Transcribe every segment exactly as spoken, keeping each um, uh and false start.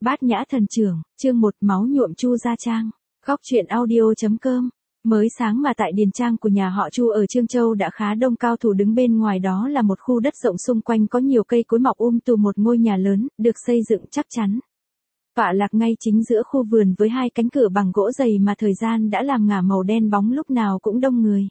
Bát Nhã Thần Trưởng, chương một máu nhuộm Chu Gia Trang. Góc truyện audio.com. Mới sáng mà tại điền trang của nhà họ Chu ở Trương Châu đã khá đông cao thủ đứng bên ngoài, đó là một khu đất rộng xung quanh có nhiều cây cối mọc um tùm, một ngôi nhà lớn, được xây dựng chắc chắn. Tọa lạc ngay chính giữa khu vườn với hai cánh cửa bằng gỗ dày mà thời gian đã làm ngả màu đen bóng, lúc nào cũng đông người.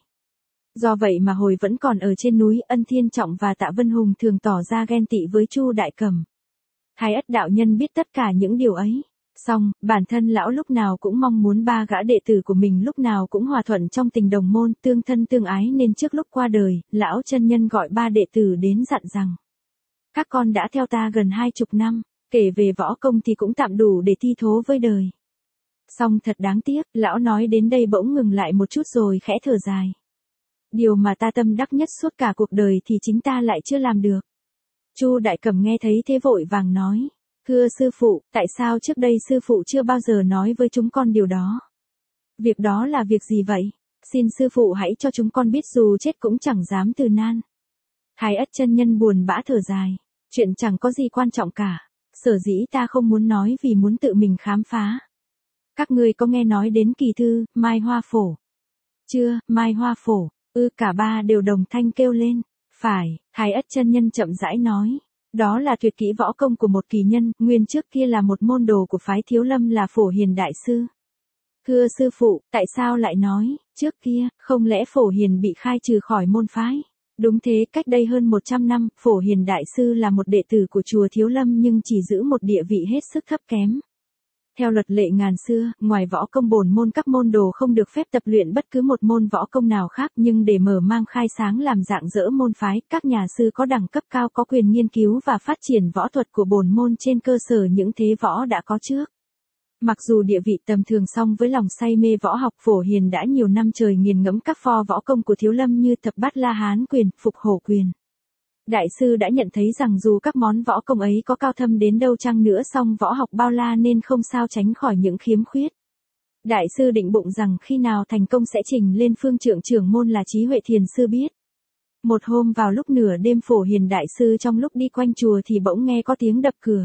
Do vậy mà hồi vẫn còn ở trên núi, Ân Thiên Trọng và Tạ Vân Hùng thường tỏ ra ghen tị với Chu Đại Cẩm. Thái Ất đạo nhân biết tất cả những điều ấy. Song, bản thân lão lúc nào cũng mong muốn ba gã đệ tử của mình lúc nào cũng hòa thuận trong tình đồng môn, tương thân tương ái, nên trước lúc qua đời, lão chân nhân gọi ba đệ tử đến dặn rằng: các con đã theo ta gần hai chục năm, kể về võ công thì cũng tạm đủ để thi thố với đời. Song thật đáng tiếc, lão nói đến đây bỗng ngừng lại một chút rồi khẽ thở dài. Điều mà ta tâm đắc nhất suốt cả cuộc đời thì chính ta lại chưa làm được. Chu Đại Cẩm nghe thấy thế vội vàng nói: thưa sư phụ, tại sao trước đây sư phụ chưa bao giờ nói với chúng con điều đó? Việc đó là việc gì vậy? Xin sư phụ hãy cho chúng con biết, dù chết cũng chẳng dám từ nan. Thái Ất chân nhân buồn bã thở dài: chuyện chẳng có gì quan trọng cả. Sở dĩ ta không muốn nói vì muốn tự mình khám phá. Các ngươi có nghe nói đến kỳ thư Mai Hoa Phổ chưa? Mai Hoa Phổ? Ư, cả ba đều đồng thanh kêu lên: phải. Thái Ất chân nhân chậm rãi nói: đó là tuyệt kỹ võ công của một kỳ nhân, nguyên trước kia là một môn đồ của phái Thiếu Lâm, là Phổ Hiền đại sư. Thưa sư phụ, tại sao lại nói trước kia? Không lẽ Phổ Hiền bị khai trừ khỏi môn phái? Đúng thế, cách đây hơn một trăm năm, Phổ Hiền đại sư là một đệ tử của chùa Thiếu Lâm nhưng chỉ giữ một địa vị hết sức thấp kém. Theo luật lệ ngàn xưa, ngoài võ công bổn môn, các môn đồ không được phép tập luyện bất cứ một môn võ công nào khác, nhưng để mở mang khai sáng làm rạng rỡ môn phái, các nhà sư có đẳng cấp cao có quyền nghiên cứu và phát triển võ thuật của bổn môn trên cơ sở những thế võ đã có trước. Mặc dù địa vị tầm thường, song với lòng say mê võ học, Phổ Hiền đã nhiều năm trời nghiền ngẫm các pho võ công của Thiếu Lâm như Thập Bát La Hán quyền, Phục Hổ quyền. Đại sư đã nhận thấy rằng dù các món võ công ấy có cao thâm đến đâu chăng nữa, song võ học bao la nên không sao tránh khỏi những khiếm khuyết. Đại sư định bụng rằng khi nào thành công sẽ trình lên phương trượng trưởng môn là Trí Huệ Thiền sư biết. Một hôm vào lúc nửa đêm, Phổ Hiền đại sư trong lúc đi quanh chùa thì bỗng nghe có tiếng đập cửa.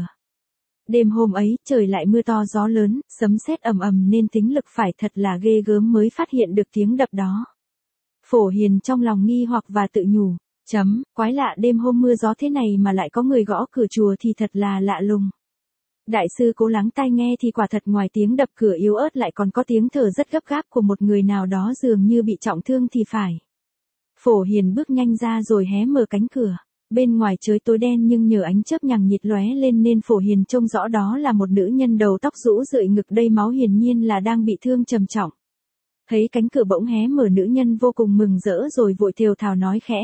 Đêm hôm ấy, trời lại mưa to gió lớn, sấm sét ầm ầm nên tính lực phải thật là ghê gớm mới phát hiện được tiếng đập đó. Phổ Hiền trong lòng nghi hoặc và tự nhủ: Chấm, quái lạ, đêm hôm mưa gió thế này mà lại có người gõ cửa chùa thì thật là lạ lùng. Đại sư cố lắng tai nghe thì quả thật ngoài tiếng đập cửa yếu ớt lại còn có tiếng thở rất gấp gáp của một người nào đó, dường như bị trọng thương thì phải. Phổ Hiền bước nhanh ra rồi hé mở cánh cửa. Bên ngoài trời tối đen nhưng nhờ ánh chớp nhằng nhịt lóe lên nên Phổ Hiền trông rõ đó là một nữ nhân đầu tóc rũ rượi, ngực đầy máu, hiển nhiên là đang bị thương trầm trọng. Thấy cánh cửa bỗng hé mở, nữ nhân vô cùng mừng rỡ rồi vội thều thào nói khẽ: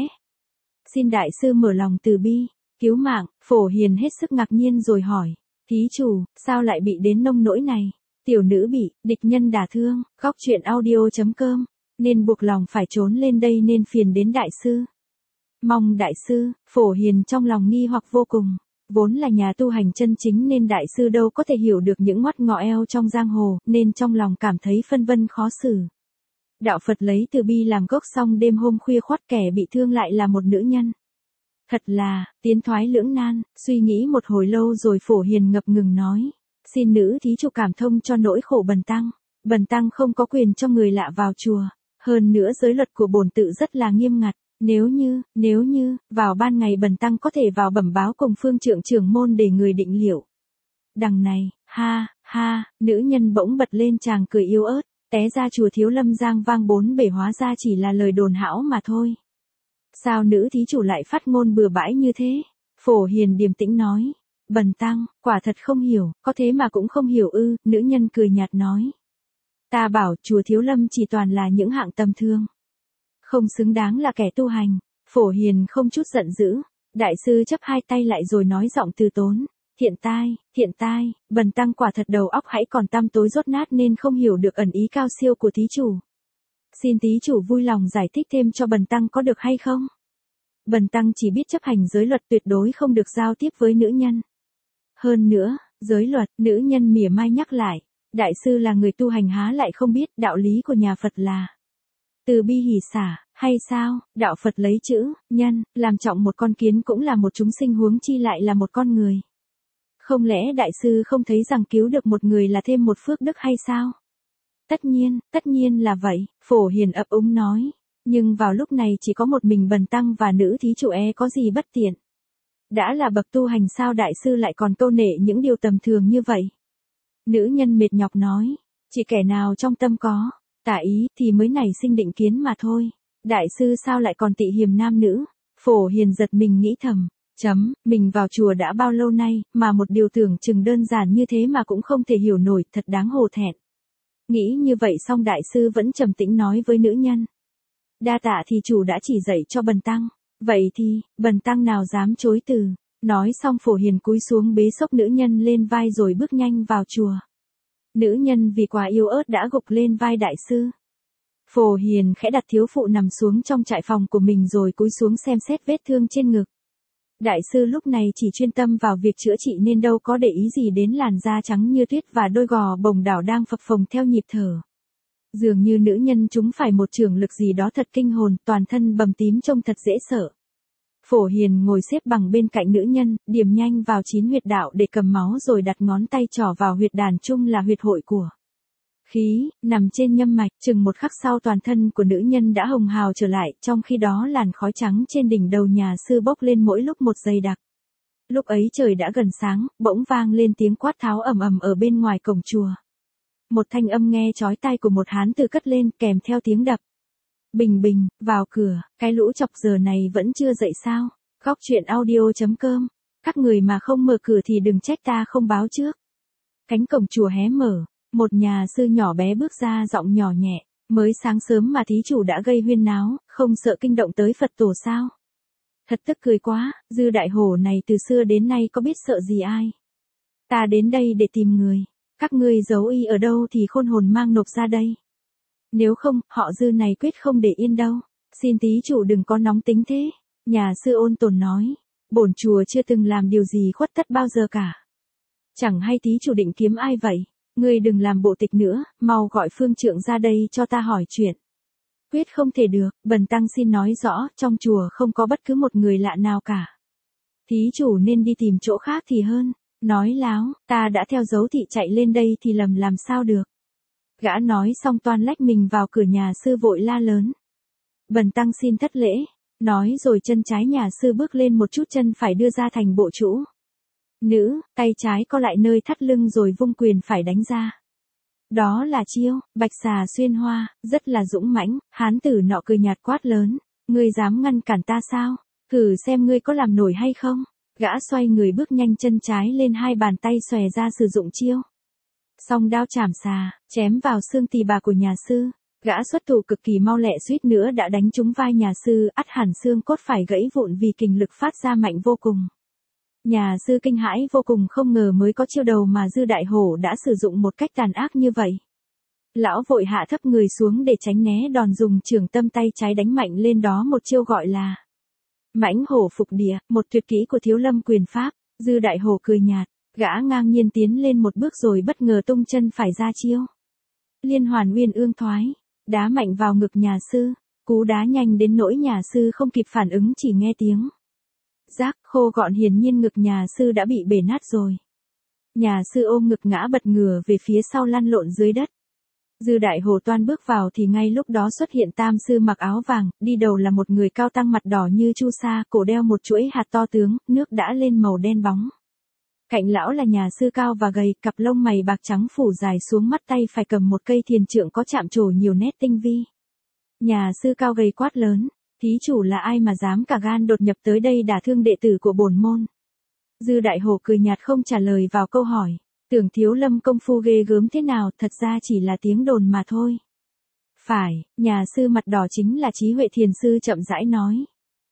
xin đại sư mở lòng từ bi, cứu mạng. Phổ Hiền hết sức ngạc nhiên rồi hỏi: thí chủ, sao lại bị đến nông nỗi này? Tiểu nữ bị địch nhân đả thương. Góc truyện audio.com. Nên buộc lòng phải trốn lên đây nên phiền đến đại sư. Mong đại sư. Phổ Hiền trong lòng nghi hoặc vô cùng. Vốn là nhà tu hành chân chính nên đại sư đâu có thể hiểu được những ngoắt ngọ eo trong giang hồ, nên trong lòng cảm thấy phân vân khó xử. Đạo Phật lấy từ bi làm gốc, xong đêm hôm khuya khoắt kẻ bị thương lại là một nữ nhân. Thật là tiến thoái lưỡng nan. Suy nghĩ một hồi lâu rồi Phổ Hiền ngập ngừng nói: xin nữ thí chủ cảm thông cho nỗi khổ bần tăng. Bần tăng không có quyền cho người lạ vào chùa. Hơn nữa giới luật của bổn tự rất là nghiêm ngặt. Nếu như, nếu như, vào ban ngày bần tăng có thể vào bẩm báo cùng phương trượng trưởng môn để người định liệu. Đằng này, ha, ha, nữ nhân bỗng bật lên tràng cười yếu ớt. Té ra chùa Thiếu Lâm giang vang bốn bể, hóa ra chỉ là lời đồn hão mà thôi. Sao nữ thí chủ lại phát ngôn bừa bãi như thế? Phổ Hiền điềm tĩnh nói: bần tăng, quả thật không hiểu. Có thế mà cũng không hiểu ư? Nữ nhân cười nhạt nói: ta bảo chùa Thiếu Lâm chỉ toàn là những hạng tầm thường, không xứng đáng là kẻ tu hành. Phổ Hiền không chút giận dữ. Đại sư chắp hai tay lại rồi nói giọng từ tốn: Hiện tai, hiện tai, bần tăng quả thật đầu óc hãy còn tăm tối rốt nát nên không hiểu được ẩn ý cao siêu của thí chủ. Xin thí chủ vui lòng giải thích thêm cho bần tăng có được hay không? Bần tăng chỉ biết chấp hành giới luật, tuyệt đối không được giao tiếp với nữ nhân. Hơn nữa, giới luật, nữ nhân mỉa mai nhắc lại: đại sư là người tu hành há lại không biết đạo lý của nhà Phật là từ bi hỷ xả, hay sao? Đạo Phật lấy chữ nhân làm trọng một con kiến cũng là một chúng sinh, huống chi lại là một con người. Không lẽ đại sư không thấy rằng cứu được một người là thêm một phước đức hay sao? Tất nhiên, tất nhiên là vậy, Phổ Hiền ấp úng nói. Nhưng vào lúc này chỉ có một mình Bần Tăng và nữ thí chủ e có gì bất tiện. Đã là bậc tu hành sao đại sư lại còn câu nệ những điều tầm thường như vậy? Nữ nhân mệt nhọc nói, chỉ kẻ nào trong tâm có, tà ý thì mới nảy sinh định kiến mà thôi. Đại sư sao lại còn tị hiềm nam nữ? Phổ Hiền giật mình nghĩ thầm, chấm, mình vào chùa đã bao lâu nay, mà một điều tưởng chừng đơn giản như thế mà cũng không thể hiểu nổi, thật đáng hổ thẹn. Nghĩ như vậy xong đại sư vẫn trầm tĩnh nói với nữ nhân. Đa tạ thì chủ đã chỉ dạy cho Bần Tăng, vậy thì, Bần Tăng nào dám chối từ. Nói xong Phổ Hiền cúi xuống bế xốc nữ nhân lên vai rồi bước nhanh vào chùa. Nữ nhân vì quá yếu ớt đã gục lên vai đại sư. Phổ Hiền khẽ đặt thiếu phụ nằm xuống trong trại phòng của mình rồi cúi xuống xem xét vết thương trên ngực. Đại sư lúc này chỉ chuyên tâm vào việc chữa trị nên đâu có để ý gì đến làn da trắng như tuyết và đôi gò bồng đảo đang phập phồng theo nhịp thở. Dường như nữ nhân chúng phải một chưởng lực gì đó thật kinh hồn, toàn thân bầm tím trông thật dễ sợ. Phổ Hiền ngồi xếp bằng bên cạnh nữ nhân, điểm nhanh vào chín huyệt đạo để cầm máu rồi đặt ngón tay trỏ vào huyệt đàn trung là huyệt hội của khí, nằm trên nhâm mạch. Chừng một khắc sau toàn thân của nữ nhân đã hồng hào trở lại, trong khi đó làn khói trắng trên đỉnh đầu nhà sư bốc lên mỗi lúc một dày đặc. Lúc ấy trời đã gần sáng, bỗng vang lên tiếng quát tháo ầm ầm ở bên ngoài cổng chùa. Một thanh âm nghe chói tai của một hán tử cất lên kèm theo tiếng đập. Bình bình, vào cửa, cái lũ chọc giờ này vẫn chưa dậy sao? Góc truyện audio chấm com. Các người mà không mở cửa thì đừng trách ta không báo trước. Cánh cổng chùa hé mở, một nhà sư nhỏ bé bước ra giọng nhỏ nhẹ. Mới sáng sớm mà thí chủ đã gây huyên náo, không sợ kinh động tới Phật tổ sao? Thật tức cười quá, Dư Đại Hổ này từ xưa đến nay có biết sợ gì ai? Ta đến đây để tìm người. Các ngươi giấu y ở đâu thì khôn hồn mang nộp ra đây. Nếu không, họ Dư này quyết không để yên đâu. Xin thí chủ đừng có nóng tính thế. Nhà sư ôn tồn nói. Bổn chùa chưa từng làm điều gì khuất tất bao giờ cả. Chẳng hay thí chủ định kiếm ai vậy? Ngươi đừng làm bộ tịch nữa, mau gọi phương trượng ra đây cho ta hỏi chuyện. Quyết không thể được, Bần Tăng xin nói rõ, trong chùa không có bất cứ một người lạ nào cả. Thí chủ nên đi tìm chỗ khác thì hơn. Nói láo, ta đã theo dấu thị chạy lên đây thì lầm làm sao được. Gã nói xong toan lách mình vào cửa nhà sư vội la lớn. Bần Tăng xin thất lễ. Nói rồi chân trái nhà sư bước lên một chút, chân phải đưa ra thành bộ chủ. Nữ, tay trái co lại nơi thắt lưng rồi vung quyền phải đánh ra. Đó là chiêu, bạch xà xuyên hoa, rất là dũng mãnh. Hán tử nọ cười nhạt quát lớn. Ngươi dám ngăn cản ta sao? Thử xem ngươi có làm nổi hay không? Gã xoay người bước nhanh chân trái lên, hai bàn tay xòe ra sử dụng chiêu. Song đao chảm xà, chém vào xương tỳ bà của nhà sư. Gã xuất thủ cực kỳ mau lẹ, suýt nữa đã đánh trúng vai nhà sư, ắt hẳn xương cốt phải gãy vụn vì kình lực phát ra mạnh vô cùng. Nhà sư kinh hãi vô cùng, không ngờ mới có chiêu đầu mà Dư Đại Hổ đã sử dụng một cách tàn ác như vậy. Lão vội hạ thấp người xuống để tránh né đòn, dùng chưởng tâm tay trái đánh mạnh lên đó một chiêu gọi là Mãnh Hổ Phục Địa, một tuyệt kỹ của Thiếu Lâm quyền pháp. Dư Đại Hổ cười nhạt, gã ngang nhiên tiến lên một bước rồi bất ngờ tung chân phải ra chiêu Liên Hoàn Uyên Ương Thoái, đá mạnh vào ngực nhà sư. Cú đá nhanh đến nỗi nhà sư không kịp phản ứng, chỉ nghe tiếng rác khô gọn, hiển nhiên ngực nhà sư đã bị bể nát rồi. Nhà sư ôm ngực ngã bật ngửa về phía sau, lăn lộn dưới đất. Dư Đại Hổ toan bước vào thì ngay lúc đó xuất hiện tam sư mặc áo vàng, đi đầu là một người cao tăng, mặt đỏ như chu sa, cổ đeo một chuỗi hạt to tướng, nước đã lên màu đen bóng. Cạnh lão là nhà sư cao và gầy, cặp lông mày bạc trắng phủ dài xuống, mắt tay phải cầm một cây thiền trượng có chạm trổ nhiều nét tinh vi. Nhà sư cao gầy quát lớn, thí chủ là ai mà dám cả gan đột nhập tới đây đả thương đệ tử của bổn môn? Dư Đại Hổ cười nhạt không trả lời vào câu hỏi. Tưởng Thiếu Lâm công phu ghê gớm thế nào, thật ra chỉ là tiếng đồn mà thôi. Phải, nhà sư mặt đỏ chính là Trí Huệ Thiền sư chậm rãi nói.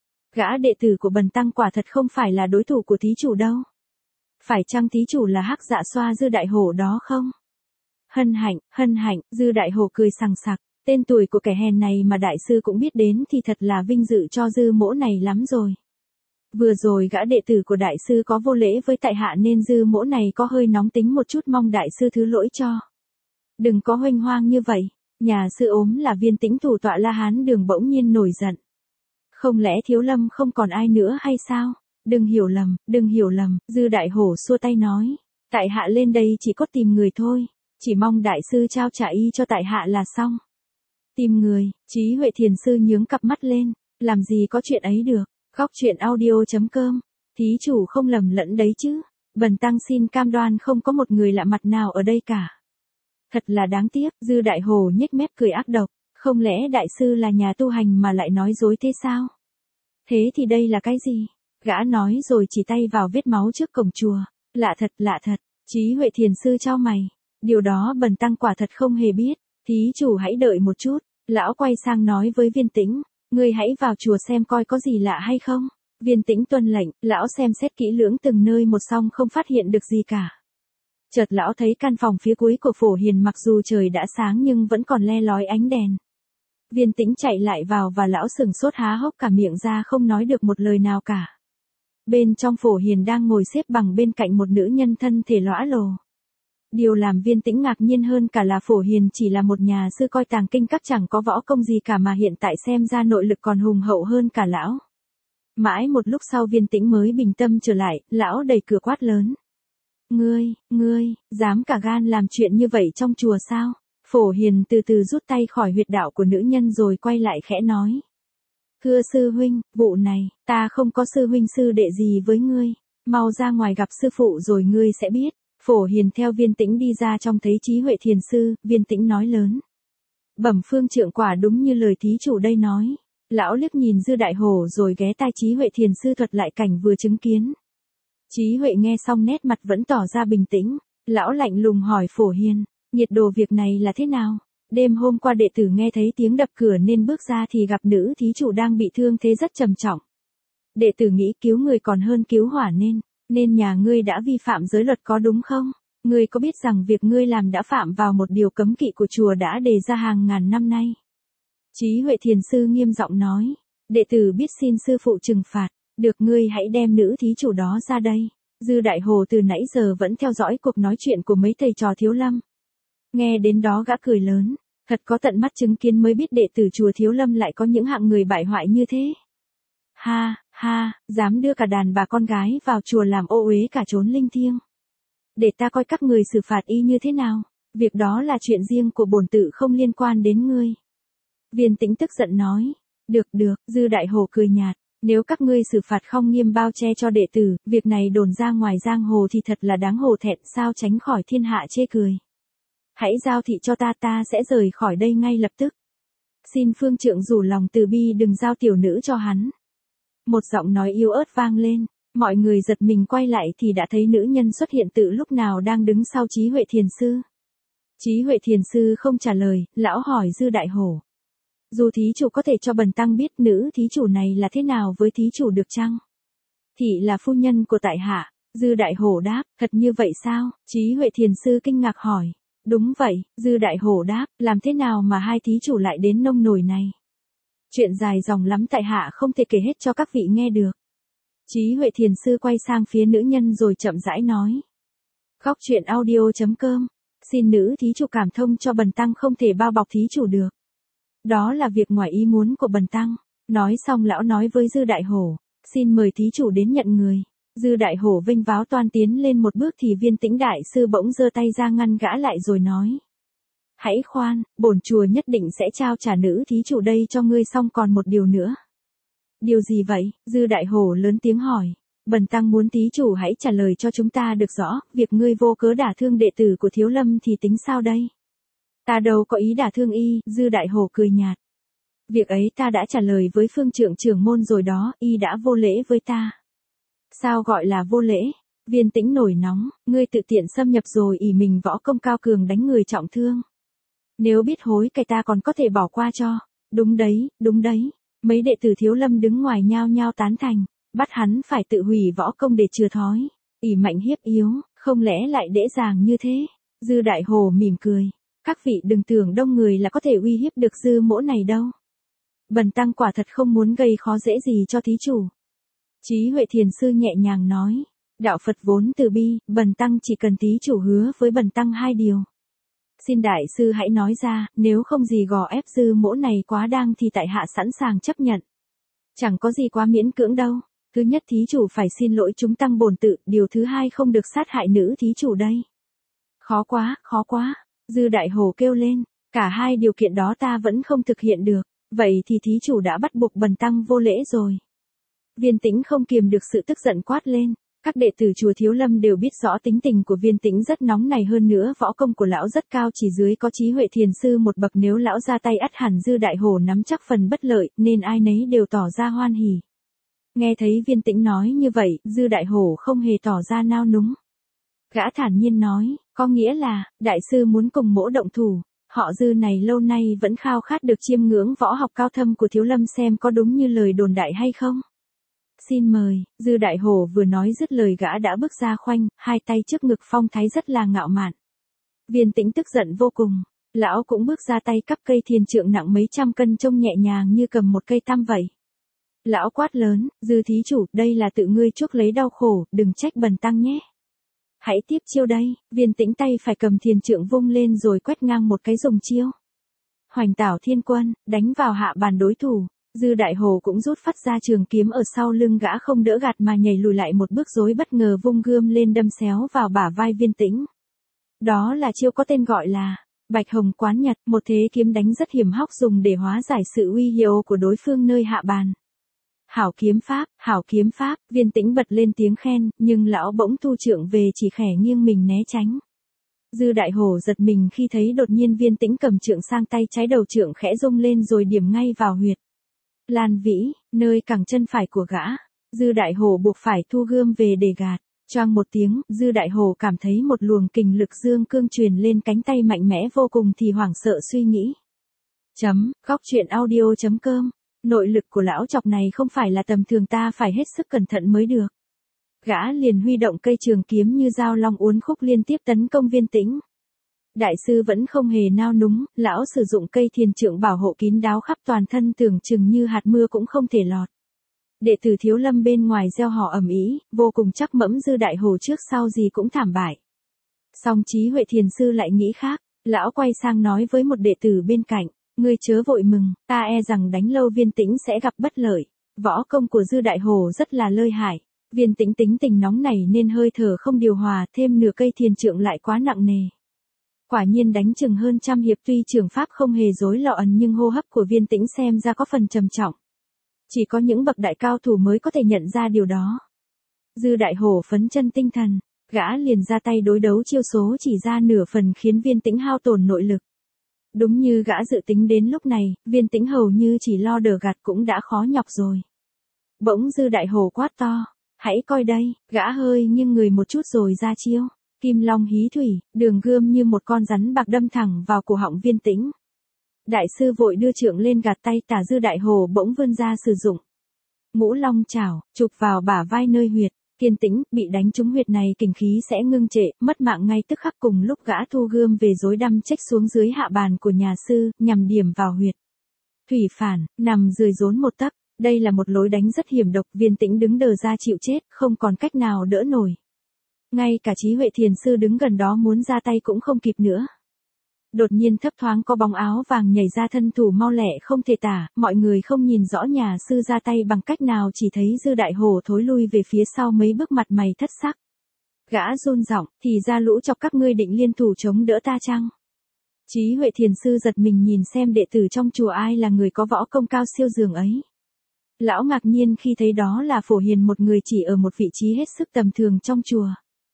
Gã đệ tử của Bần Tăng quả thật không phải là đối thủ của thí chủ đâu. Phải chăng thí chủ là Hắc Dạ Xoa Dư Đại Hổ đó không? Hân hạnh, hân hạnh, Dư Đại Hổ cười sằng sặc. Tên tuổi của kẻ hèn này mà đại sư cũng biết đến thì thật là vinh dự cho Dư mỗ này lắm rồi. Vừa rồi gã đệ tử của đại sư có vô lễ với tại hạ nên Dư mỗ này có hơi nóng tính một chút, mong đại sư thứ lỗi cho. Đừng có huênh hoang như vậy. Nhà sư ốm là Viên Tĩnh thủ tọa La Hán Đường bỗng nhiên nổi giận. Không lẽ Thiếu Lâm không còn ai nữa hay sao? Đừng hiểu lầm, đừng hiểu lầm, Dư Đại Hổ xua tay nói. Tại hạ lên đây chỉ có tìm người thôi, chỉ mong đại sư trao trả y cho tại hạ là xong. Tìm người, Trí Huệ Thiền Sư nhướng cặp mắt lên, làm gì có chuyện ấy được, góc truyện audio.com, thí chủ không lầm lẫn đấy chứ, bần tăng xin cam đoan không có một người lạ mặt nào ở đây cả. Thật là đáng tiếc, Dư Đại Hổ nhếch mép cười ác độc, không lẽ đại sư là nhà tu hành mà lại nói dối thế sao? Thế thì đây là cái gì? Gã nói rồi chỉ tay vào vết máu trước cổng chùa, lạ thật, lạ thật, Trí Huệ Thiền Sư chau mày, điều đó bần tăng quả thật không hề biết, thí chủ hãy đợi một chút, lão quay sang nói với Viên Tĩnh, ngươi hãy vào chùa xem coi có gì lạ hay không. Viên Tĩnh tuân lệnh, lão xem xét kỹ lưỡng từng nơi một xong không phát hiện được gì cả. Chợt lão thấy căn phòng phía cuối của Phổ Hiền mặc dù trời đã sáng nhưng vẫn còn le lói ánh đèn. Viên Tĩnh chạy lại vào và lão sừng sốt há hốc cả miệng ra không nói được một lời nào cả. Bên trong Phổ Hiền đang ngồi xếp bằng bên cạnh một nữ nhân thân thể lõa lồ. Điều làm Viên Tĩnh ngạc nhiên hơn cả là Phổ Hiền chỉ là một nhà sư coi tàng kinh các chẳng có võ công gì cả mà hiện tại xem ra nội lực còn hùng hậu hơn cả lão. Mãi một lúc sau Viên Tĩnh mới bình tâm trở lại, lão đẩy cửa quát lớn. Ngươi, ngươi, dám cả gan làm chuyện như vậy trong chùa sao? Phổ Hiền từ từ rút tay khỏi huyệt đạo của nữ nhân rồi quay lại khẽ nói. Thưa sư huynh, vụ này, ta không có sư huynh sư đệ gì với ngươi, mau ra ngoài gặp sư phụ rồi ngươi sẽ biết. Phổ Hiền theo Viên Tĩnh đi ra trong thấy Trí Huệ Thiền Sư, Viên Tĩnh nói lớn. Bẩm phương trượng quả đúng như lời thí chủ đây nói. Lão liếc nhìn Dư Đại Hổ rồi ghé tai Trí Huệ Thiền Sư thuật lại cảnh vừa chứng kiến. Trí Huệ nghe xong nét mặt vẫn tỏ ra bình tĩnh, lão lạnh lùng hỏi Phổ Hiền, nhiệt độ việc này là thế nào? Đêm hôm qua đệ tử nghe thấy tiếng đập cửa nên bước ra thì gặp nữ thí chủ đang bị thương thế rất trầm trọng. Đệ tử nghĩ cứu người còn hơn cứu hỏa nên, nên nhà ngươi đã vi phạm giới luật có đúng không? Ngươi có biết rằng việc ngươi làm đã phạm vào một điều cấm kỵ của chùa đã đề ra hàng ngàn năm nay? Trí Huệ Thiền Sư nghiêm giọng nói, đệ tử biết xin sư phụ trừng phạt, được ngươi hãy đem nữ thí chủ đó ra đây. Dư Đại Hồ từ nãy giờ vẫn theo dõi cuộc nói chuyện của mấy thầy trò Thiếu Lâm. Nghe đến đó gã cười lớn, thật có tận mắt chứng kiến mới biết đệ tử chùa Thiếu Lâm lại có những hạng người bại hoại như thế. Ha, ha, dám đưa cả đàn bà con gái vào chùa làm ô uế cả chốn linh thiêng. Để ta coi các người xử phạt y như thế nào, việc đó là chuyện riêng của bổn tự không liên quan đến ngươi. Viên Tĩnh tức giận nói, được được, Dư Đại Hồ cười nhạt, nếu các ngươi xử phạt không nghiêm bao che cho đệ tử, việc này đồn ra ngoài giang hồ thì thật là đáng hổ thẹn sao tránh khỏi thiên hạ chê cười. Hãy giao thị cho ta ta sẽ rời khỏi đây ngay lập tức. Xin phương trượng rủ lòng từ bi đừng giao tiểu nữ cho hắn. Một giọng nói yếu ớt vang lên, mọi người giật mình quay lại thì đã thấy nữ nhân xuất hiện từ lúc nào đang đứng sau Trí Huệ Thiền Sư. Trí Huệ Thiền Sư không trả lời, lão hỏi Dư Đại Hổ. Dù thí chủ có thể cho bần tăng biết nữ thí chủ này là thế nào với thí chủ được chăng? Thị là phu nhân của tại hạ. Dư Đại Hổ đáp, thật như vậy sao? Trí Huệ Thiền Sư kinh ngạc hỏi. Đúng vậy, Dư Đại Hổ đáp, làm thế nào mà hai thí chủ lại đến nông nổi này? Chuyện dài dòng lắm tại hạ không thể kể hết cho các vị nghe được. Trí Huệ Thiền Sư quay sang phía nữ nhân rồi chậm rãi nói. Góc truyện audio.com, xin nữ thí chủ cảm thông cho bần tăng không thể bao bọc thí chủ được. Đó là việc ngoài ý muốn của bần tăng. Nói xong lão nói với Dư Đại Hổ, xin mời thí chủ đến nhận người. Dư Đại Hổ vênh váo toan tiến lên một bước thì Viên Tĩnh Đại Sư bỗng giơ tay ra ngăn gã lại rồi nói. Hãy khoan, bổn chùa nhất định sẽ trao trả nữ thí chủ đây cho ngươi xong còn một điều nữa. Điều gì vậy? Dư Đại Hổ lớn tiếng hỏi. Bần tăng muốn thí chủ hãy trả lời cho chúng ta được rõ, việc ngươi vô cớ đả thương đệ tử của Thiếu Lâm thì tính sao đây? Ta đâu có ý đả thương y, Dư Đại Hổ cười nhạt. Việc ấy ta đã trả lời với phương trượng trưởng môn rồi đó, y đã vô lễ với ta. Sao gọi là vô lễ? Viên Tĩnh nổi nóng, ngươi tự tiện xâm nhập rồi ỷ mình võ công cao cường đánh người trọng thương. Nếu biết hối cải ta còn có thể bỏ qua cho. Đúng đấy, đúng đấy. Mấy đệ tử Thiếu Lâm đứng ngoài nhao nhao tán thành, bắt hắn phải tự hủy võ công để chừa thói. ỷ mạnh hiếp yếu, không lẽ lại dễ dàng như thế? Dư Đại Hồ mỉm cười. Các vị đừng tưởng đông người là có thể uy hiếp được Dư mỗ này đâu. Bần tăng quả thật không muốn gây khó dễ gì cho thí chủ. Trí Huệ Thiền Sư nhẹ nhàng nói. Đạo Phật vốn từ bi, bần tăng chỉ cần thí chủ hứa với bần tăng hai điều. Xin đại sư hãy nói ra, nếu không gì gò ép Dư mỗ này quá đang thì tại hạ sẵn sàng chấp nhận. Chẳng có gì quá miễn cưỡng đâu. Thứ nhất thí chủ phải xin lỗi chúng tăng bổn tự, điều thứ hai không được sát hại nữ thí chủ đây. Khó quá, khó quá, Dư Đại Hổ kêu lên, cả hai điều kiện đó ta vẫn không thực hiện được, vậy thì thí chủ đã bắt buộc bần tăng vô lễ rồi. Viên Tĩnh không kiềm được sự tức giận quát lên. Các đệ tử chùa Thiếu Lâm đều biết rõ tính tình của Viên Tĩnh rất nóng này, hơn nữa võ công của lão rất cao, chỉ dưới có trí huệ thiền sư một bậc, nếu lão ra tay ắt hẳn Dư Đại Hổ nắm chắc phần bất lợi, nên ai nấy đều tỏ ra hoan hỉ. Nghe thấy Viên Tĩnh nói như vậy, Dư Đại Hổ không hề tỏ ra nao núng. Gã thản nhiên nói, có nghĩa là, đại sư muốn cùng mỗ động thủ, họ Dư này lâu nay vẫn khao khát được chiêm ngưỡng võ học cao thâm của Thiếu Lâm, xem có đúng như lời đồn đại hay không. Xin mời, Dư Đại Hổ vừa nói dứt lời gã đã bước ra khoanh, hai tay trước ngực phong thái rất là ngạo mạn. Viên Tĩnh tức giận vô cùng, lão cũng bước ra tay cắp cây thiền trượng nặng mấy trăm cân trông nhẹ nhàng như cầm một cây tăm vậy. Lão quát lớn, Dư thí chủ, đây là tự ngươi chuốc lấy đau khổ, đừng trách bần tăng nhé. Hãy tiếp chiêu đây, Viên Tĩnh tay phải cầm thiền trượng vung lên rồi quét ngang một cái dùng chiêu. Hoành Tảo Thiên Quân, đánh vào hạ bàn đối thủ. Dư Đại Hổ cũng rút phát ra trường kiếm ở sau lưng gã, không đỡ gạt mà nhảy lùi lại một bước, rối bất ngờ vung gươm lên đâm xéo vào bả vai Viên Tĩnh. Đó là chiêu có tên gọi là Bạch Hồng Quán Nhật, một thế kiếm đánh rất hiểm hóc dùng để hóa giải sự uy hiệu của đối phương nơi hạ bàn. Hảo kiếm pháp, hảo kiếm pháp, Viên Tĩnh bật lên tiếng khen, nhưng lão bỗng thu trượng về chỉ khẽ nghiêng mình né tránh. Dư Đại Hổ giật mình khi thấy đột nhiên Viên Tĩnh cầm trượng sang tay trái, đầu trượng khẽ rung lên rồi điểm ngay vào huyệt Lan Vĩ, nơi cẳng chân phải của gã. Dư Đại Hổ buộc phải thu gươm về để gạt. Choang một tiếng, Dư Đại Hổ cảm thấy một luồng kình lực dương cương truyền lên cánh tay mạnh mẽ vô cùng thì hoảng sợ suy nghĩ. Chấm, góc truyện audio chấm com. Nội lực của lão chọc này không phải là tầm thường, ta phải hết sức cẩn thận mới được. Gã liền huy động cây trường kiếm như dao long uốn khúc liên tiếp tấn công Viên Tĩnh. Đại sư vẫn không hề nao núng, lão sử dụng cây thiền trượng bảo hộ kín đáo khắp toàn thân, tưởng chừng như hạt mưa cũng không thể lọt. Đệ tử Thiếu Lâm bên ngoài reo hò ầm ĩ, vô cùng chắc mẫm Dư Đại Hổ trước sau gì cũng thảm bại. Song trí huệ thiền sư lại nghĩ khác, lão quay sang nói với một đệ tử bên cạnh, ngươi chớ vội mừng, ta e rằng đánh lâu Viên Tĩnh sẽ gặp bất lợi. Võ công của Dư Đại Hổ rất là lợi hại. Viên Tĩnh tính tình nóng nảy nên hơi thở không điều hòa, thêm nửa cây thiền trượng lại quá nặng nề. Quả nhiên đánh chừng hơn trăm hiệp, tuy trường pháp không hề rối loạn nhưng hô hấp của Viên Tĩnh xem ra có phần trầm trọng. Chỉ có những bậc đại cao thủ mới có thể nhận ra điều đó. Dư Đại Hổ phấn chân tinh thần, gã liền ra tay đối đấu, chiêu số chỉ ra nửa phần khiến Viên Tĩnh hao tổn nội lực. Đúng như gã dự tính, đến lúc này, Viên Tĩnh hầu như chỉ lo đờ gạt cũng đã khó nhọc rồi. Bỗng Dư Đại Hổ quát to, hãy coi đây, gã hơi nghiêng người một chút rồi ra chiêu. Kim Long hí thủy, đường gươm như một con rắn bạc đâm thẳng vào cổ họng Viên Tĩnh. Đại sư vội đưa trượng lên gạt tay, tả Dư Đại Hổ bỗng vươn ra sử dụng Ngũ Long chảo, chụp vào bả vai nơi huyệt Viên Tĩnh. Bị đánh trúng huyệt này kình khí sẽ ngưng trệ, mất mạng ngay tức khắc. Cùng lúc gã thu gươm về rối đâm chếch xuống dưới hạ bàn của nhà sư, nhằm điểm vào huyệt Thủy Phản, nằm dưới rốn một tấc. Đây là một lối đánh rất hiểm độc, Viên Tĩnh đứng đờ ra chịu chết, không còn cách nào đỡ nổi. Ngay cả trí huệ thiền sư đứng gần đó muốn ra tay cũng không kịp nữa. Đột nhiên thấp thoáng có bóng áo vàng nhảy ra, thân thủ mau lẹ không thể tả, mọi người không nhìn rõ nhà sư ra tay bằng cách nào, chỉ thấy Dư Đại Hổ thối lui về phía sau mấy bước, mặt mày thất sắc. Gã run giọng, thì ra lũ chọc các ngươi định liên thủ chống đỡ ta chăng? Trí huệ thiền sư giật mình nhìn xem đệ tử trong chùa ai là người có võ công cao siêu dường ấy. Lão ngạc nhiên khi thấy đó là Phổ Hiền, một người chỉ ở một vị trí hết sức tầm thường trong chùa.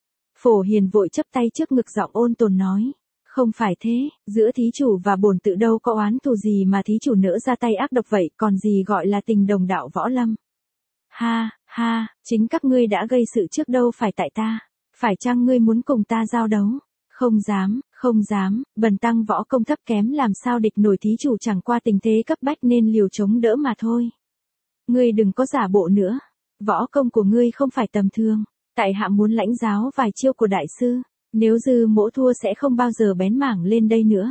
Phổ Hiền vội chắp tay trước ngực, giọng ôn tồn nói, không phải thế, giữa thí chủ và bổn tự đâu có oán thù gì mà thí chủ nỡ ra tay ác độc vậy, còn gì gọi là tình đồng đạo võ lâm. Ha, ha, chính các ngươi đã gây sự trước, đâu phải tại ta. Phải chăng ngươi muốn cùng ta giao đấu? Không dám, không dám, bần tăng võ công thấp kém làm sao địch nổi thí chủ, chẳng qua tình thế cấp bách nên liều chống đỡ mà thôi. Ngươi đừng có giả bộ nữa, võ công của ngươi không phải tầm thường. Tại hạ muốn lãnh giáo vài chiêu của đại sư, nếu Dư mỗ thua sẽ không bao giờ bén mảng lên đây nữa.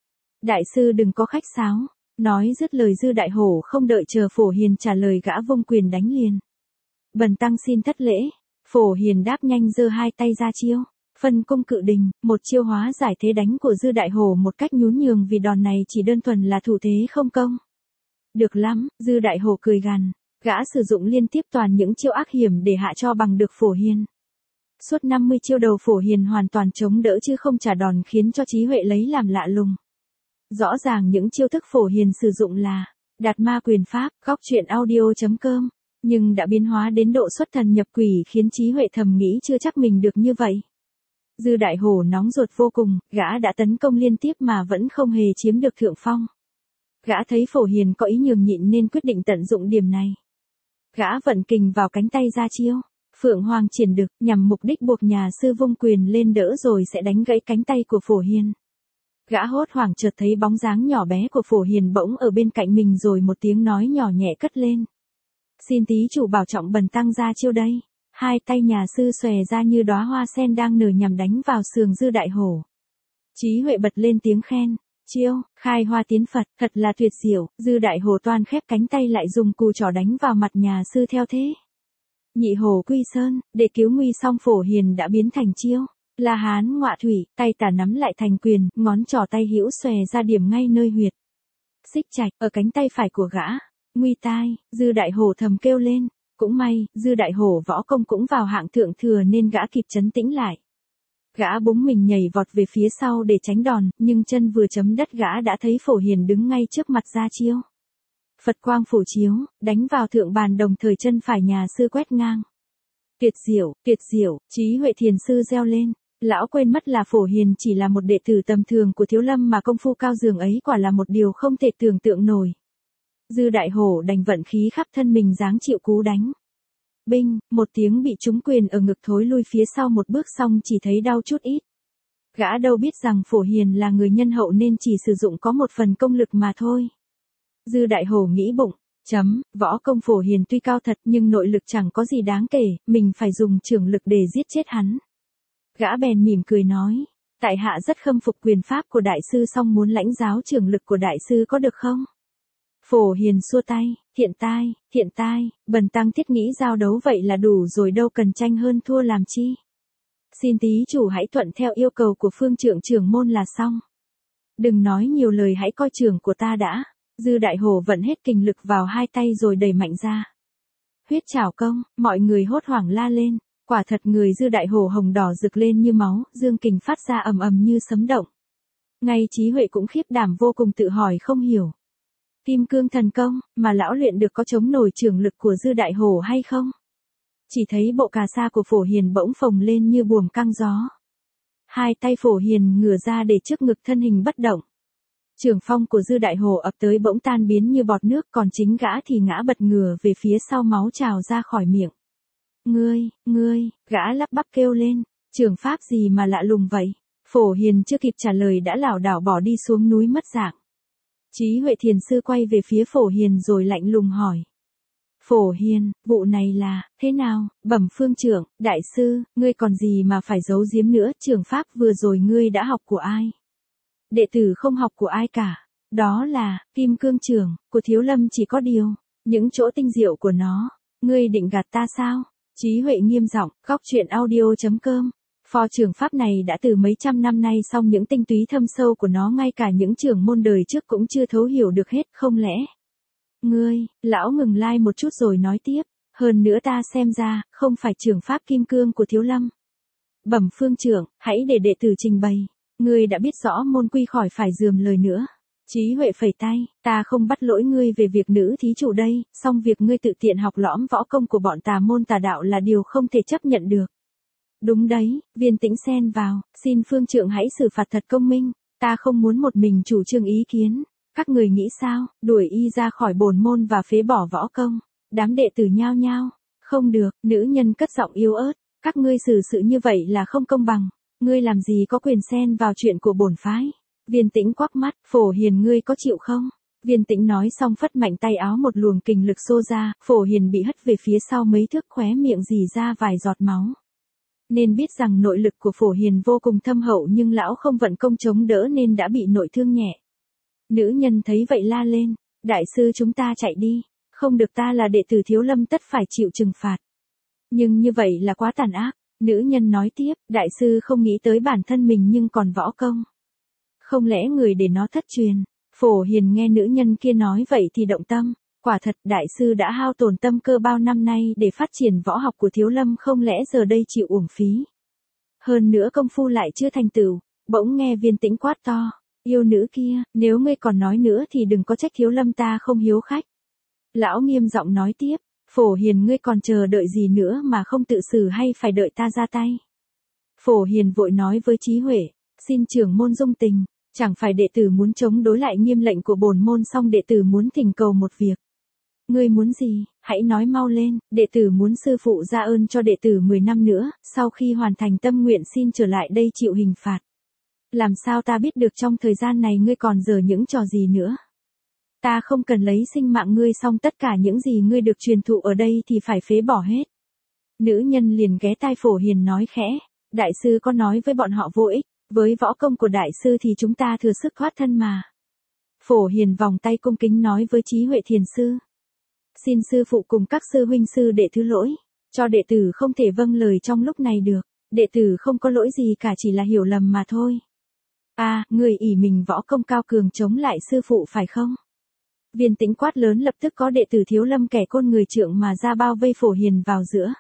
Đại sư đừng có khách sáo. Nói dứt lời, Dư Đại Hổ không đợi chờ Phổ Hiền trả lời, gã vung quyền đánh liền. Bần tăng xin thất lễ. Phổ Hiền đáp nhanh, giơ hai tay ra chiêu Phân Cung Cự Đình, một chiêu hóa giải thế đánh của Dư Đại Hổ một cách nhún nhường, vì đòn này chỉ đơn thuần là thủ thế không công. Được lắm, Dư Đại Hổ cười gằn, Gã sử dụng liên tiếp toàn những chiêu ác hiểm để hạ cho bằng được Phổ Hiền. Suốt năm mươi chiêu đầu Phổ Hiền hoàn toàn chống đỡ chứ không trả đòn, khiến cho Trí Huệ lấy làm lạ lùng. Rõ ràng những chiêu thức Phổ Hiền sử dụng là Đạt Ma Quyền Pháp, góc truyện audio chấm com, nhưng đã biến hóa đến độ xuất thần nhập quỷ, khiến Trí Huệ thầm nghĩ chưa chắc mình được như vậy. Dư Đại Hổ nóng ruột vô cùng, gã đã tấn công liên tiếp mà vẫn không hề chiếm được thượng phong. Gã thấy Phổ Hiền có ý nhường nhịn nên quyết định tận dụng điểm này. Gã vận kình vào cánh tay ra chiêu Phượng Hoàng Triển Đực, nhằm mục đích buộc nhà sư vung quyền lên đỡ rồi sẽ đánh gãy cánh tay của Phổ Hiền. Gã hốt hoảng chợt thấy bóng dáng nhỏ bé của Phổ Hiền bỗng ở bên cạnh mình, rồi một tiếng nói nhỏ nhẹ cất lên. Xin tí chủ bảo trọng bần tăng ra chiêu đây. Hai tay nhà sư xòe ra như đóa hoa sen đang nở nhằm đánh vào sườn Dư Đại Hổ. Trí Huệ bật lên tiếng khen. Chiêu Khai Hoa Tiến Phật thật là tuyệt diệu. Dư Đại Hổ toan khép cánh tay lại dùng cù trỏ đánh vào mặt nhà sư theo thế Nhị Hổ Quy Sơn. Để cứu nguy xong, Phổ Hiền đã biến thành chiêu La Hán Ngọa Thủy, tay tả nắm lại thành quyền, ngón trỏ tay hữu xòe ra điểm ngay nơi huyệt xích trạch ở cánh tay phải của gã. Nguy tai, Dư Đại Hổ thầm kêu lên. Cũng may, Dư Đại Hổ võ công cũng vào hạng thượng thừa nên gã kịp trấn tĩnh lại. Gã búng mình nhảy vọt về phía sau để tránh đòn, nhưng chân vừa chấm đất gã đã thấy Phổ Hiền đứng ngay trước mặt ra chiêu Phật quang phổ chiếu, đánh vào thượng bàn, đồng thời chân phải nhà sư quét ngang. Tuyệt diệu, tuyệt diệu, Trí Huệ thiền sư reo lên. Lão quên mất là Phổ Hiền chỉ là một đệ tử tầm thường của Thiếu Lâm mà công phu cao dường ấy quả là một điều không thể tưởng tượng nổi. Dư Đại Hổ đành vận khí khắp thân mình giáng chịu cú đánh. Binh, một tiếng bị trúng quyền ở ngực, thối lui phía sau một bước, xong chỉ thấy đau chút ít. Gã đâu biết rằng Phổ Hiền là người nhân hậu nên chỉ sử dụng có một phần công lực mà thôi. Dư Đại Hổ nghĩ bụng, chấm, võ công Phổ Hiền tuy cao thật nhưng nội lực chẳng có gì đáng kể, mình phải dùng trưởng lực để giết chết hắn. Gã bèn mỉm cười nói, tại hạ rất khâm phục quyền pháp của đại sư, song muốn lãnh giáo trưởng lực của đại sư có được không? Phổ Hiền xua tay, thiện tai, thiện tai, bần tăng thiết nghĩ giao đấu vậy là đủ rồi, đâu cần tranh hơn thua làm chi. Xin tí chủ hãy thuận theo yêu cầu của phương trưởng trưởng môn là xong. Đừng nói nhiều lời, hãy coi trưởng của ta đã. Dư Đại Hổ vận hết kình lực vào hai tay rồi đẩy mạnh ra. Huyết trảo công, mọi người hốt hoảng la lên. Quả thật người Dư Đại Hổ hồng đỏ rực lên như máu, dương kình phát ra ầm ầm như sấm động. Ngay Trí Huệ cũng khiếp đảm vô cùng, tự hỏi không hiểu. Kim Cương Thần Công, mà lão luyện được có chống nổi trưởng lực của Dư Đại Hổ hay không? Chỉ thấy bộ cà sa của Phổ Hiền bỗng phồng lên như buồm căng gió. Hai tay Phổ Hiền ngửa ra để trước ngực, thân hình bất động. Trường phong của Dư Đại Hổ ập tới bỗng tan biến như bọt nước, còn chính gã thì ngã bật ngửa về phía sau, máu trào ra khỏi miệng. Ngươi, ngươi, gã lắp bắp kêu lên, trường pháp gì mà lạ lùng vậy? Phổ Hiền chưa kịp trả lời đã lảo đảo bỏ đi xuống núi mất dạng. Trí Huệ thiền sư quay về phía Phổ Hiền rồi lạnh lùng hỏi. Phổ Hiền, vụ này là, thế nào, bẩm phương trưởng, đại sư, ngươi còn gì mà phải giấu giếm nữa, trường pháp vừa rồi ngươi đã học của ai? Đệ tử không học của ai cả, đó là, Kim Cương Trưởng, của Thiếu Lâm, chỉ có điều, những chỗ tinh diệu của nó, ngươi định gạt ta sao? Trí Huệ nghiêm giọng, góc truyện audio chấm com. Phò trường pháp này đã từ mấy trăm năm nay, song những tinh túy thâm sâu của nó ngay cả những trưởng môn đời trước cũng chưa thấu hiểu được hết, không lẽ? Ngươi, lão ngừng lai like một chút rồi nói tiếp, hơn nữa ta xem ra, không phải trường pháp kim cương của Thiếu Lâm. Bẩm phương trưởng, hãy để đệ tử trình bày, ngươi đã biết rõ môn quy, khỏi phải dườm lời nữa. Trí Huệ phẩy tay, ta không bắt lỗi ngươi về việc nữ thí chủ đây, song việc ngươi tự tiện học lõm võ công của bọn tà môn tà đạo là điều không thể chấp nhận được. Đúng đấy, Viên Tĩnh xen vào, xin phương trưởng hãy xử phạt thật công minh, ta không muốn một mình chủ trương ý kiến. Các người nghĩ sao, đuổi y ra khỏi bổn môn và phế bỏ võ công? Đám đệ tử nhao nhao, không được, nữ nhân cất giọng yếu ớt, các ngươi xử sự như vậy là không công bằng, ngươi làm gì có quyền xen vào chuyện của bổn phái. Viên Tĩnh quắc mắt, Phổ Hiền ngươi có chịu không? Viên Tĩnh nói xong phất mạnh tay áo, một luồng kình lực xô ra, Phổ Hiền bị hất về phía sau mấy thước, khóe miệng rỉ ra vài giọt máu. Nên biết rằng nội lực của Phổ Hiền vô cùng thâm hậu, nhưng lão không vận công chống đỡ nên đã bị nội thương nhẹ. Nữ nhân thấy vậy la lên, đại sư chúng ta chạy đi, không được, ta là đệ tử Thiếu Lâm tất phải chịu trừng phạt. Nhưng như vậy là quá tàn ác, nữ nhân nói tiếp, đại sư không nghĩ tới bản thân mình nhưng còn võ công. Không lẽ người để nó thất truyền? Phổ Hiền nghe nữ nhân kia nói vậy thì động tâm, Quả thật đại sư đã hao tổn tâm cơ bao năm nay để phát triển võ học của Thiếu Lâm, không lẽ giờ đây chịu uổng phí. Hơn nữa công phu lại chưa thành tựu, bỗng nghe Viên Tĩnh quát to, yêu nữ kia, nếu ngươi còn nói nữa thì đừng có trách Thiếu Lâm ta không hiếu khách. Lão nghiêm giọng nói tiếp, Phổ Hiền ngươi còn chờ đợi gì nữa mà không tự xử hay phải đợi ta ra tay. Phổ Hiền vội nói với Chí Huệ, xin trưởng môn dung tình, chẳng phải đệ tử muốn chống đối lại nghiêm lệnh của bổn môn, xong đệ tử muốn thỉnh cầu một việc. Ngươi muốn gì, hãy nói mau lên, đệ tử muốn sư phụ ra ơn cho đệ tử mười năm nữa, sau khi hoàn thành tâm nguyện xin trở lại đây chịu hình phạt. Làm sao ta biết được trong thời gian này ngươi còn giở những trò gì nữa. Ta không cần lấy sinh mạng ngươi, xong tất cả những gì ngươi được truyền thụ ở đây thì phải phế bỏ hết. Nữ nhân liền ghé tai Phổ Hiền nói khẽ, đại sư có nói với bọn họ vô ích, với võ công của đại sư thì chúng ta thừa sức thoát thân mà. Phổ Hiền vòng tay cung kính nói với Chí Huệ thiền sư. Xin sư phụ cùng các sư huynh sư đệ thứ lỗi, cho đệ tử không thể vâng lời trong lúc này được, đệ tử không có lỗi gì cả, chỉ là hiểu lầm mà thôi. À, người ỷ mình võ công cao cường chống lại sư phụ phải không? Viên Tĩnh quát lớn, lập tức có đệ tử Thiếu Lâm kẻ côn người trượng mà ra bao vây Phổ Hiền vào giữa.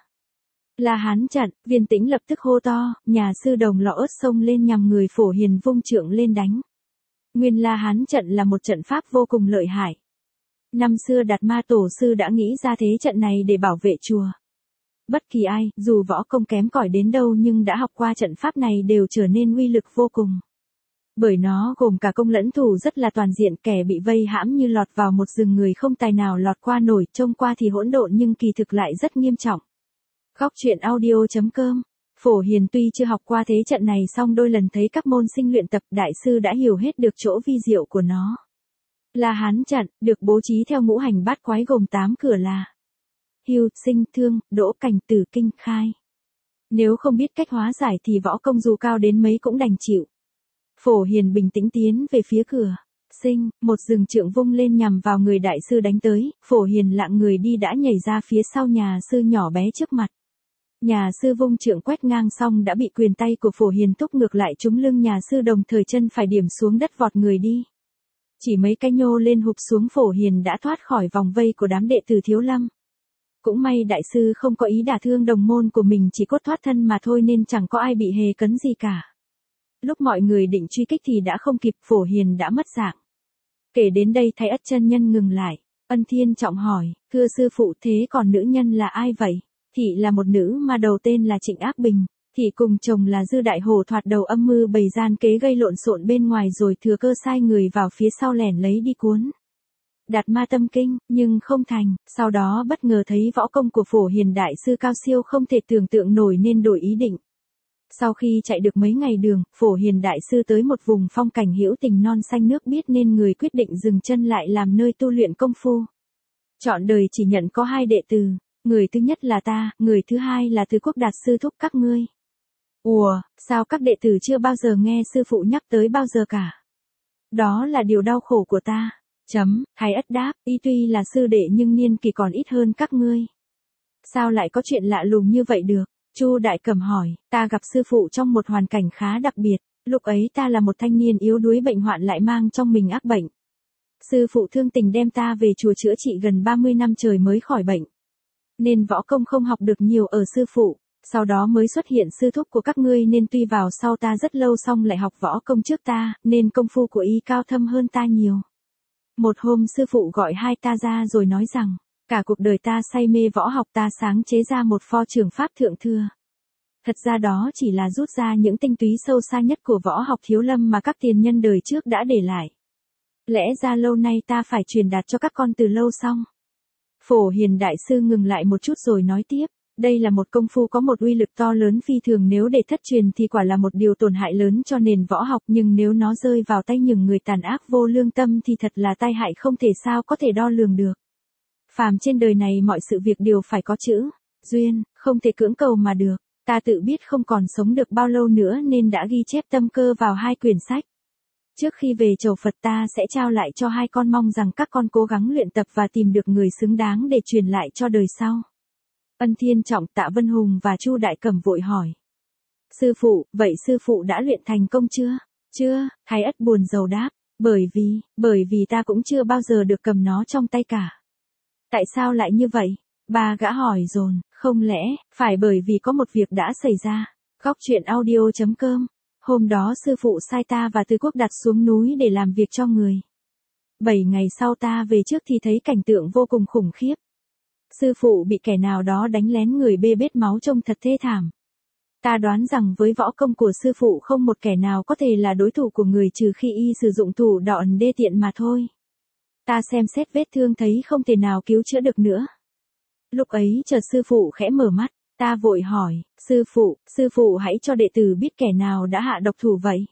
La Hán trận, Viên Tĩnh lập tức hô to, nhà sư Đồng lọ ớt xông lên nhằm người Phổ Hiền vung trượng lên đánh. Nguyên La Hán trận là một trận pháp vô cùng lợi hại. Năm xưa Đạt Ma tổ sư đã nghĩ ra thế trận này để bảo vệ chùa. Bất kỳ ai, dù võ công kém cỏi đến đâu nhưng đã học qua trận pháp này đều trở nên uy lực vô cùng. Bởi nó gồm cả công lẫn thủ rất là toàn diện, kẻ bị vây hãm như lọt vào một rừng người không tài nào lọt qua nổi, trông qua thì hỗn độn nhưng kỳ thực lại rất nghiêm trọng. Góc truyện audio chấm com. Phổ Hiền tuy chưa học qua thế trận này, song đôi lần thấy các môn sinh luyện tập, đại sư đã hiểu hết được chỗ vi diệu của nó. La Hán trận được bố trí theo ngũ hành bát quái, gồm tám cửa là Hưu, Sinh, Thương, Đỗ, Cảnh, Tử, Kinh, Khai. Nếu không biết cách hóa giải thì võ công dù cao đến mấy cũng đành chịu. Phổ Hiền bình tĩnh tiến về phía cửa Sinh, một rừng trượng vung lên nhằm vào người đại sư đánh tới. Phổ Hiền lạng người đi đã nhảy ra phía sau nhà sư nhỏ bé trước mặt. Nhà sư vung trượng quét ngang xong đã bị quyền tay của Phổ Hiền thúc ngược lại trúng lưng nhà sư, đồng thời chân phải điểm xuống đất vọt người đi. Chỉ mấy cái nhô lên hụp xuống, Phổ Hiền đã thoát khỏi vòng vây của đám đệ tử Thiếu Lâm. Cũng may đại sư không có ý đả thương đồng môn của mình, chỉ cốt thoát thân mà thôi nên chẳng có ai bị hề cấn gì cả. Lúc mọi người định truy kích thì đã không kịp, Phổ Hiền đã mất dạng. Kể đến đây Thái Ất chân nhân ngừng lại, Ân Thiên trọng hỏi, thưa sư phụ, thế còn nữ nhân là ai vậy? Thị là một nữ mà đầu tên là Trịnh Ác Bình. Thị cùng chồng là Dư Đại Hổ thoạt đầu âm mưu bày gian kế gây lộn xộn bên ngoài, rồi thừa cơ sai người vào phía sau lẻn lấy đi cuốn Đạt Ma tâm kinh, nhưng không thành. Sau đó bất ngờ thấy võ công của Phổ Hiền đại sư cao siêu không thể tưởng tượng nổi nên đổi ý định. Sau khi chạy được mấy ngày đường, Phổ Hiền đại sư tới một vùng phong cảnh hữu tình non xanh nước biếc nên người quyết định dừng chân lại làm nơi tu luyện công phu. Trọn đời chỉ nhận có hai đệ tử, người thứ nhất là ta, người thứ hai là Tứ Quốc Đạt sư thúc các ngươi. Ủa, sao các đệ tử chưa bao giờ nghe sư phụ nhắc tới bao giờ cả? Đó là điều đau khổ của ta. Chấm, Thái Ất đáp, y tuy là sư đệ nhưng niên kỳ còn ít hơn các ngươi. Sao lại có chuyện lạ lùng như vậy được? Chu Đại Cẩm hỏi, ta gặp sư phụ trong một hoàn cảnh khá đặc biệt, lúc ấy ta là một thanh niên yếu đuối bệnh hoạn lại mang trong mình ác bệnh. Sư phụ thương tình đem ta về chùa chữa trị gần ba mươi năm trời mới khỏi bệnh. Nên võ công không học được nhiều ở sư phụ, sau đó mới xuất hiện sư thúc của các ngươi nên tuy vào sau ta rất lâu xong lại học võ công trước ta, nên công phu của y cao thâm hơn ta nhiều. Một hôm sư phụ gọi hai ta ra rồi nói rằng, cả cuộc đời ta say mê võ học, ta sáng chế ra một pho trường pháp thượng thừa. Thật ra đó chỉ là rút ra những tinh túy sâu xa nhất của võ học Thiếu Lâm mà các tiền nhân đời trước đã để lại. Lẽ ra lâu nay ta phải truyền đạt cho các con từ lâu xong. Phổ Hiền đại sư ngừng lại một chút rồi nói tiếp, đây là một công phu có một uy lực to lớn phi thường, nếu để thất truyền thì quả là một điều tổn hại lớn cho nền võ học, nhưng nếu nó rơi vào tay những người tàn ác vô lương tâm thì thật là tai hại không thể sao có thể đo lường được. Phàm trên đời này mọi sự việc đều phải có chữ duyên, không thể cưỡng cầu mà được. Ta tự biết không còn sống được bao lâu nữa nên đã ghi chép tâm cơ vào hai quyển sách. Trước khi về chầu Phật ta sẽ trao lại cho hai con, mong rằng các con cố gắng luyện tập và tìm được người xứng đáng để truyền lại cho đời sau. Ân Thiên Trọng, Tạ Vân Hùng và Chu Đại Cẩm vội hỏi. Sư phụ, vậy sư phụ đã luyện thành công chưa? Chưa, Thái Ất buồn rầu đáp, bởi vì, bởi vì ta cũng chưa bao giờ được cầm nó trong tay cả. Tại sao lại như vậy? Ba gã hỏi dồn, không lẽ, phải bởi vì có một việc đã xảy ra. Góc truyện audio.com. Hôm đó sư phụ sai ta và Từ Quốc Đạt xuống núi để làm việc cho người. Bảy ngày sau ta về trước thì thấy cảnh tượng vô cùng khủng khiếp. Sư phụ bị kẻ nào đó đánh lén người bê bết máu trông thật thê thảm. Ta đoán rằng với võ công của sư phụ không một kẻ nào có thể là đối thủ của người trừ khi y sử dụng thủ đoạn đê tiện mà thôi. Ta xem xét vết thương thấy không thể nào cứu chữa được nữa. Lúc ấy chợt sư phụ khẽ mở mắt, ta vội hỏi, sư phụ, sư phụ hãy cho đệ tử biết kẻ nào đã hạ độc thủ vậy.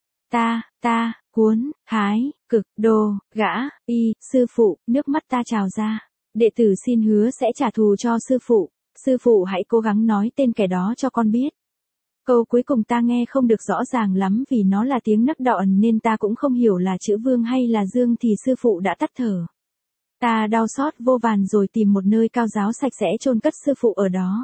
Ta, ta, cuốn, thái, cực, đồ, gã, y, sư phụ, nước mắt ta trào ra. Đệ tử xin hứa sẽ trả thù cho sư phụ, sư phụ hãy cố gắng nói tên kẻ đó cho con biết. Câu cuối cùng ta nghe không được rõ ràng lắm vì nó là tiếng nấc đọn nên ta cũng không hiểu là chữ Vương hay là Dương thì sư phụ đã tắt thở. Ta đau xót vô vàn rồi tìm một nơi cao ráo sạch sẽ chôn cất sư phụ ở đó.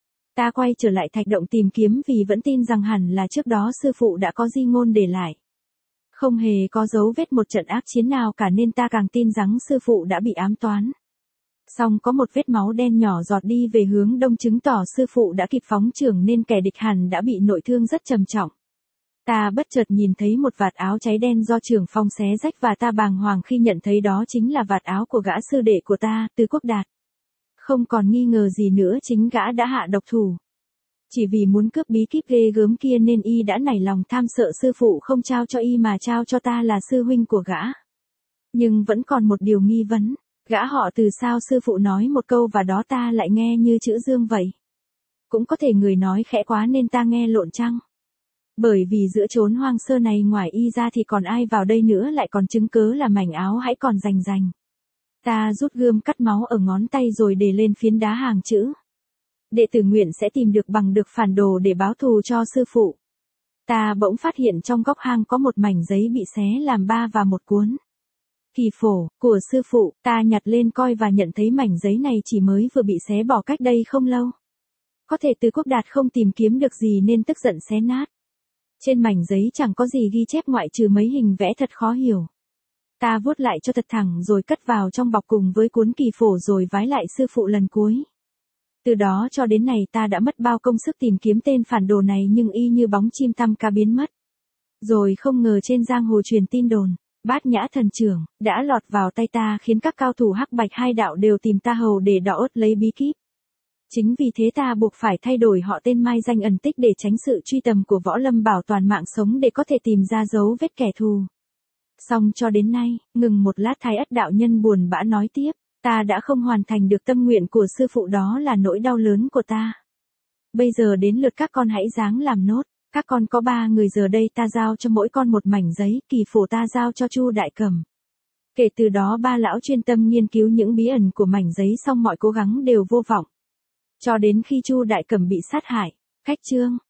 Ta quay trở lại thạch động tìm kiếm vì vẫn tin rằng hẳn là trước đó sư phụ đã có di ngôn để lại. Không hề có dấu vết một trận ác chiến nào cả nên ta càng tin rằng sư phụ đã bị ám toán. Song có một vết máu đen nhỏ giọt đi về hướng đông chứng tỏ sư phụ đã kịp phóng chưởng nên kẻ địch hẳn đã bị nội thương rất trầm trọng. Ta bất chợt nhìn thấy một vạt áo cháy đen do trưởng phong xé rách và ta bàng hoàng khi nhận thấy đó chính là vạt áo của gã sư đệ của ta, Từ Quốc Đạt. Không còn nghi ngờ gì nữa chính gã đã hạ độc thủ. Chỉ vì muốn cướp bí kíp ghê gớm kia nên y đã nảy lòng tham sợ sư phụ không trao cho y mà trao cho ta là sư huynh của gã. Nhưng vẫn còn một điều nghi vấn. Gã họ Từ sao sư phụ nói một câu và đó ta lại nghe như chữ Dương vậy. Cũng có thể người nói khẽ quá nên ta nghe lộn chăng. Bởi vì giữa chốn hoang sơ này ngoài y ra thì còn ai vào đây nữa lại còn chứng cớ là mảnh áo hãy còn rành rành. Ta rút gươm cắt máu ở ngón tay rồi để lên phiến đá hàng chữ. Đệ tử nguyện sẽ tìm được bằng được phản đồ để báo thù cho sư phụ. Ta bỗng phát hiện trong góc hang có một mảnh giấy bị xé làm ba và một cuốn. Kỳ phổ, của sư phụ, ta nhặt lên coi và nhận thấy mảnh giấy này chỉ mới vừa bị xé bỏ cách đây không lâu. Có thể Từ Quốc Đạt không tìm kiếm được gì nên tức giận xé nát. Trên mảnh giấy chẳng có gì ghi chép ngoại trừ mấy hình vẽ thật khó hiểu. Ta vuốt lại cho thật thẳng rồi cất vào trong bọc cùng với cuốn kỳ phổ rồi vái lại sư phụ lần cuối. Từ đó cho đến nay ta đã mất bao công sức tìm kiếm tên phản đồ này nhưng y như bóng chim tăm cá biến mất. Rồi không ngờ trên giang hồ truyền tin đồn. Bát Nhã Thần Trưởng, đã lọt vào tay ta khiến các cao thủ Hắc Bạch hai đạo đều tìm ta hầu để đọ ớt lấy bí kíp. Chính vì thế ta buộc phải thay đổi họ tên mai danh ẩn tích để tránh sự truy tầm của Võ Lâm bảo toàn mạng sống để có thể tìm ra dấu vết kẻ thù. Song cho đến nay, ngừng một lát Thái Ất đạo nhân buồn bã nói tiếp, ta đã không hoàn thành được tâm nguyện của sư phụ đó là nỗi đau lớn của ta. Bây giờ đến lượt các con hãy ráng làm nốt. Các con có ba người giờ đây ta giao cho mỗi con một mảnh giấy, kỳ phổ ta giao cho Chu Đại Cẩm. Kể từ đó ba lão chuyên tâm nghiên cứu những bí ẩn của mảnh giấy xong mọi cố gắng đều vô vọng. Cho đến khi Chu Đại Cẩm bị sát hại. Khách chương.